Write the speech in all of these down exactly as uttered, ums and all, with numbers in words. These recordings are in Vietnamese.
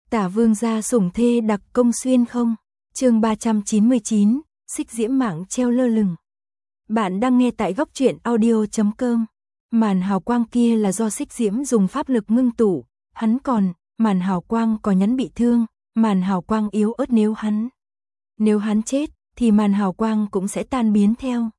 Tả vương gia sủng thê đặc công xuyên không? Chương ba trăm chín mươi chín, xích diễm mạng treo lơ lửng. Bạn đang nghe tại góc truyện audio chấm com. Màn hào quang kia là do xích diễm dùng pháp lực ngưng tụ, hắn còn, màn hào quang có nhắn bị thương, màn hào quang yếu ớt nếu hắn. Nếu hắn chết, thì màn hào quang cũng sẽ tan biến theo.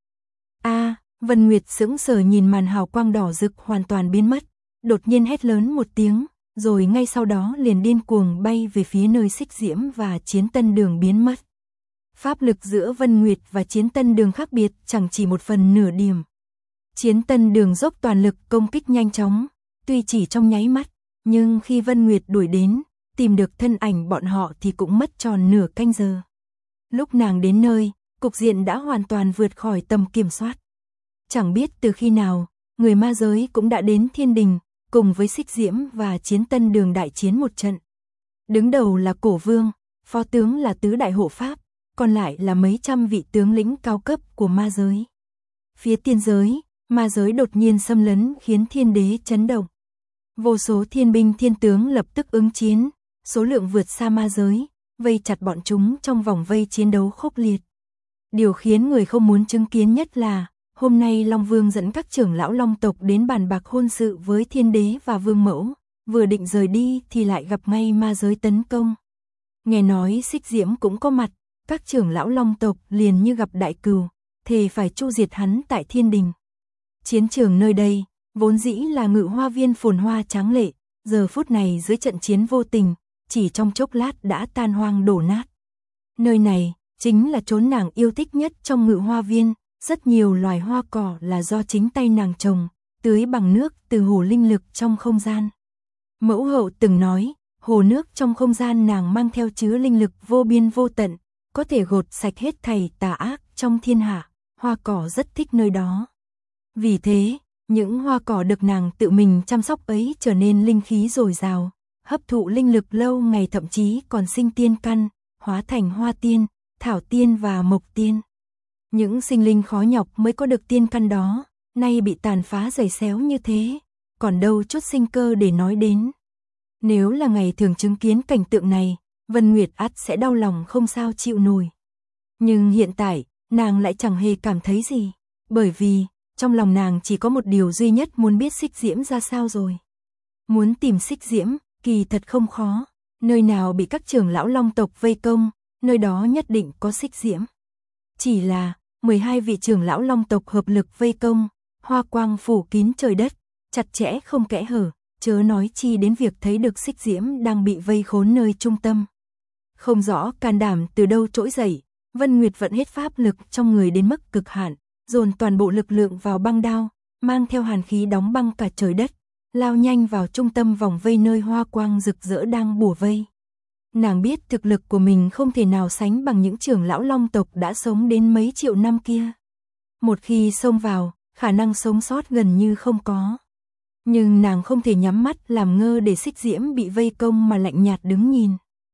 A, Vân Nguyệt sững sờ nhìn màn hào quang đỏ rực hoàn toàn biến mất, đột nhiên hét lớn một tiếng, rồi ngay sau đó liền điên cuồng bay về phía nơi xích diễm và chiến tân đường biến mất. Pháp lực giữa Vân Nguyệt và chiến tân đường khác biệt chẳng chỉ một phần nửa điểm. Chiến tân đường dốc toàn lực công kích nhanh chóng, tuy chỉ trong nháy mắt, nhưng khi Vân Nguyệt đuổi đến, tìm được thân ảnh bọn họ thì cũng mất tròn nửa canh giờ. Lúc nàng đến nơi, cục diện đã hoàn toàn vượt khỏi tầm kiểm soát. Chẳng biết từ khi nào, người ma giới cũng đã đến thiên đình, cùng với xích diễm và chiến tân đường đại chiến một trận. Đứng đầu là cổ vương, phó tướng là tứ đại hộ pháp, còn lại là mấy trăm vị tướng lĩnh cao cấp của ma giới. Phía tiên giới, ma giới đột nhiên xâm lấn khiến thiên đế chấn động. Vô số thiên binh thiên tướng lập tức ứng chiến, số lượng vượt xa ma giới, vây chặt bọn chúng trong vòng vây chiến đấu khốc liệt. Điều khiến người không muốn chứng kiến nhất là, hôm nay Long Vương dẫn các trưởng lão Long tộc đến bàn bạc hôn sự với thiên đế và vương mẫu, vừa định rời đi thì lại gặp ngay ma giới tấn công. Nghe nói xích diễm cũng có mặt, các trưởng lão Long tộc liền như gặp đại cừu, thề phải chu diệt hắn tại thiên đình. Chiến trường nơi đây, vốn dĩ là ngự hoa viên phồn hoa tráng lệ, giờ phút này dưới trận chiến vô tình, chỉ trong chốc lát đã tan hoang đổ nát. Nơi này, chính là chốn nàng yêu thích nhất trong ngự hoa viên, rất nhiều loài hoa cỏ là do chính tay nàng trồng, tưới bằng nước từ hồ linh lực trong không gian. Mẫu hậu từng nói, hồ nước trong không gian nàng mang theo chứa linh lực vô biên vô tận, có thể gột sạch hết thảy tà ác trong thiên hạ, hoa cỏ rất thích nơi đó. Vì thế, những hoa cỏ được nàng tự mình chăm sóc ấy trở nên linh khí dồi dào, hấp thụ linh lực lâu ngày, thậm chí còn sinh tiên căn, hóa thành hoa tiên, thảo tiên và mộc tiên. Những sinh linh khó nhọc mới có được tiên căn đó, nay bị tàn phá rầy xéo như thế, còn đâu chút sinh cơ để nói đến. Nếu là ngày thường chứng kiến cảnh tượng này, Vân Nguyệt ắt sẽ đau lòng không sao chịu nổi. Nhưng hiện tại, nàng lại chẳng hề cảm thấy gì, bởi vì, trong lòng nàng chỉ có một điều duy nhất muốn biết xích diễm ra sao rồi. Muốn tìm xích diễm, kỳ thật không khó, nơi nào bị các trưởng lão Long tộc vây công, nơi đó nhất định có xích diễm. Chỉ là, mười hai vị trưởng lão Long tộc hợp lực vây công, hoa quang phủ kín trời đất, chặt chẽ không kẽ hở, chớ nói chi đến việc thấy được xích diễm đang bị vây khốn nơi trung tâm. Không rõ can đảm từ đâu trỗi dậy, Vân Nguyệt vận hết pháp lực trong người đến mức cực hạn, dồn toàn bộ lực lượng vào băng đao, mang theo hàn khí đóng băng cả trời đất, lao nhanh vào trung tâm vòng vây nơi hoa quang rực rỡ đang bủa vây. Nàng biết thực lực của mình không thể nào sánh bằng những trưởng lão Long tộc đã sống đến mấy triệu năm kia. Một khi xông vào, khả năng sống sót gần như không có. Nhưng nàng không thể nhắm mắt làm ngơ để xích diễm bị vây công mà lạnh nhạt đứng nhìn.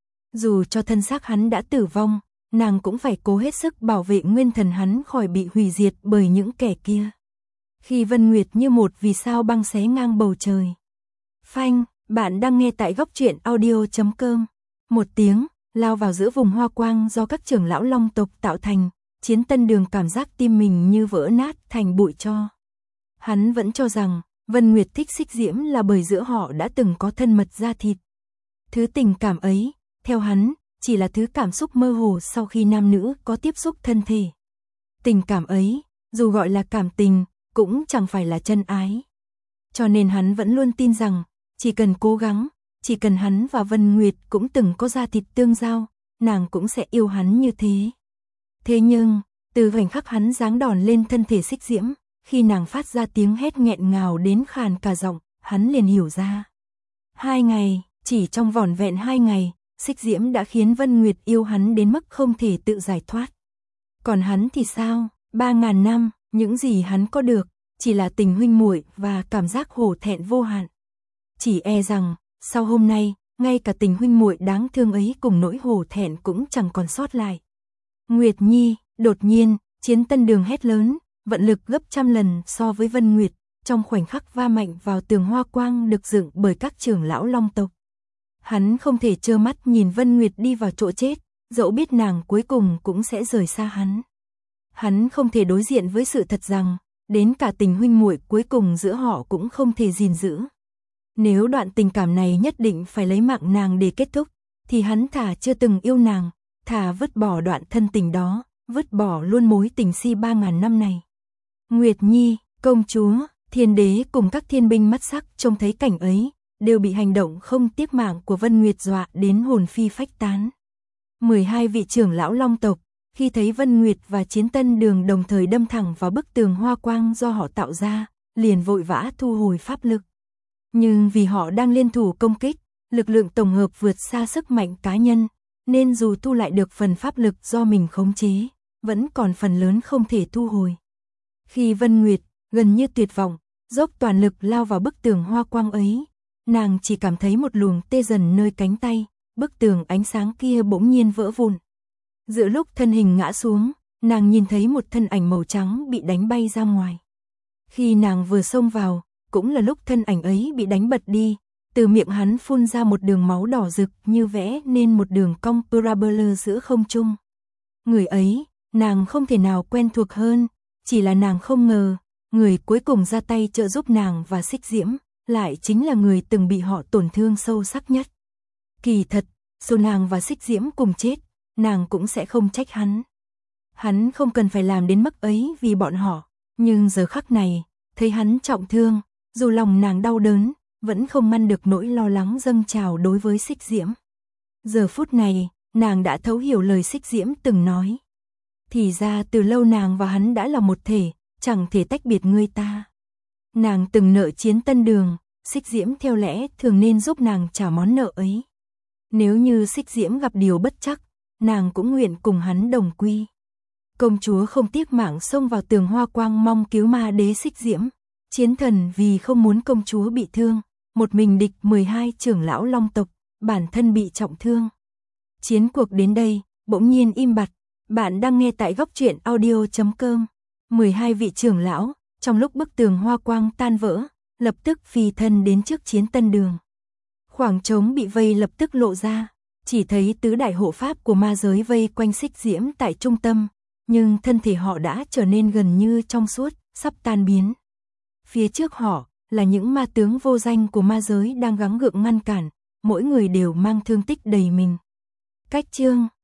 Dù cho thân xác hắn đã tử vong, nàng cũng phải cố hết sức bảo vệ nguyên thần hắn khỏi bị hủy diệt bởi những kẻ kia. Khi Vân Nguyệt như một vì sao băng xé ngang bầu trời. Phanh, bạn đang nghe tại góc truyện audio chấm com. Một tiếng, lao vào giữa vùng hoa quang do các trưởng lão Long tộc tạo thành, chiến tân đường cảm giác tim mình như vỡ nát thành bụi tro. Hắn vẫn cho rằng, Vân Nguyệt thích xích diễm là bởi giữa họ đã từng có thân mật da thịt. Thứ tình cảm ấy, theo hắn, chỉ là thứ cảm xúc mơ hồ sau khi nam nữ có tiếp xúc thân thể. Tình cảm ấy, dù gọi là cảm tình, cũng chẳng phải là chân ái. Cho nên hắn vẫn luôn tin rằng, chỉ cần cố gắng, chỉ cần hắn và Vân Nguyệt cũng từng có da thịt tương giao, nàng cũng sẽ yêu hắn như thế. Thế nhưng, từ khoảnh khắc hắn giáng đòn lên thân thể xích diễm, khi nàng phát ra tiếng hét nghẹn ngào đến khàn cả giọng, hắn liền hiểu ra. Hai ngày, chỉ trong vỏn vẹn hai ngày, xích diễm đã khiến Vân Nguyệt yêu hắn đến mức không thể tự giải thoát. Còn hắn thì sao? Ba ngàn năm, những gì hắn có được, chỉ là tình huynh muội và cảm giác hổ thẹn vô hạn. Chỉ e rằng, sau hôm nay, ngay cả tình huynh muội đáng thương ấy cùng nỗi hổ thẹn cũng chẳng còn sót lại. Nguyệt Nhi, đột nhiên, chiến tân đường hét lớn, vận lực gấp trăm lần so với Vân Nguyệt, trong khoảnh khắc va mạnh vào tường hoa quang được dựng bởi các trưởng lão Long tộc. Hắn không thể trơ mắt nhìn Vân Nguyệt đi vào chỗ chết, dẫu biết nàng cuối cùng cũng sẽ rời xa hắn. Hắn không thể đối diện với sự thật rằng, đến cả tình huynh muội cuối cùng giữa họ cũng không thể gìn giữ. Nếu đoạn tình cảm này nhất định phải lấy mạng nàng để kết thúc, thì hắn thà chưa từng yêu nàng, thà vứt bỏ đoạn thân tình đó, vứt bỏ luôn mối tình si ba ngàn năm này. Nguyệt Nhi, công chúa, thiên đế cùng các thiên binh mắt sắc trông thấy cảnh ấy, đều bị hành động không tiếc mạng của Vân Nguyệt dọa đến hồn phi phách tán. mười hai vị trưởng lão Long tộc, khi thấy Vân Nguyệt và Chiến Tân Đường đồng thời đâm thẳng vào bức tường hoa quang do họ tạo ra, liền vội vã thu hồi pháp lực. Nhưng vì họ đang liên thủ công kích, lực lượng tổng hợp vượt xa sức mạnh cá nhân, nên dù thu lại được phần pháp lực do mình khống chế, vẫn còn phần lớn không thể thu hồi. Khi Vân Nguyệt, gần như tuyệt vọng, dốc toàn lực lao vào bức tường hoa quang ấy, nàng chỉ cảm thấy một luồng tê dần nơi cánh tay, bức tường ánh sáng kia bỗng nhiên vỡ vụn. Giữa lúc thân hình ngã xuống, nàng nhìn thấy một thân ảnh màu trắng bị đánh bay ra ngoài. Khi nàng vừa xông vào, cũng là lúc thân ảnh ấy bị đánh bật đi, từ miệng hắn phun ra một đường máu đỏ rực như vẽ nên một đường cong parabole giữa không trung. Người ấy, nàng không thể nào quen thuộc hơn, chỉ là nàng không ngờ, người cuối cùng ra tay trợ giúp nàng và Xích Diễm, lại chính là người từng bị họ tổn thương sâu sắc nhất. Kỳ thật, dù nàng và Xích Diễm cùng chết, nàng cũng sẽ không trách hắn. Hắn không cần phải làm đến mức ấy vì bọn họ, nhưng giờ khắc này, thấy hắn trọng thương, dù lòng nàng đau đớn, vẫn không ngăn được nỗi lo lắng dâng trào đối với Xích Diễm. Giờ phút này, nàng đã thấu hiểu lời Xích Diễm từng nói. Thì ra từ lâu nàng và hắn đã là một thể, chẳng thể tách biệt ngươi ta. Nàng từng nợ Chiến Tân Đường, Xích Diễm theo lẽ thường nên giúp nàng trả món nợ ấy. Nếu như Xích Diễm gặp điều bất trắc, nàng cũng nguyện cùng hắn đồng quy. Công chúa không tiếc mạng xông vào tường hoa quang mong cứu ma đế Xích Diễm. Chiến thần vì không muốn công chúa bị thương, một mình địch mười hai trưởng lão Long tộc, bản thân bị trọng thương. Chiến cuộc đến đây, bỗng nhiên im bặt. Bạn đang nghe tại góc truyện audio chấm com. mười hai vị trưởng lão, trong lúc bức tường hoa quang tan vỡ, lập tức phi thân đến trước Chiến Tân Đường. Khoảng trống bị vây lập tức lộ ra, chỉ thấy tứ đại hộ pháp của ma giới vây quanh Xích Diễm tại trung tâm, nhưng thân thể họ đã trở nên gần như trong suốt, sắp tan biến. Phía trước họ là những ma tướng vô danh của ma giới đang gắng gượng ngăn cản, mỗi người đều mang thương tích đầy mình. Cách chương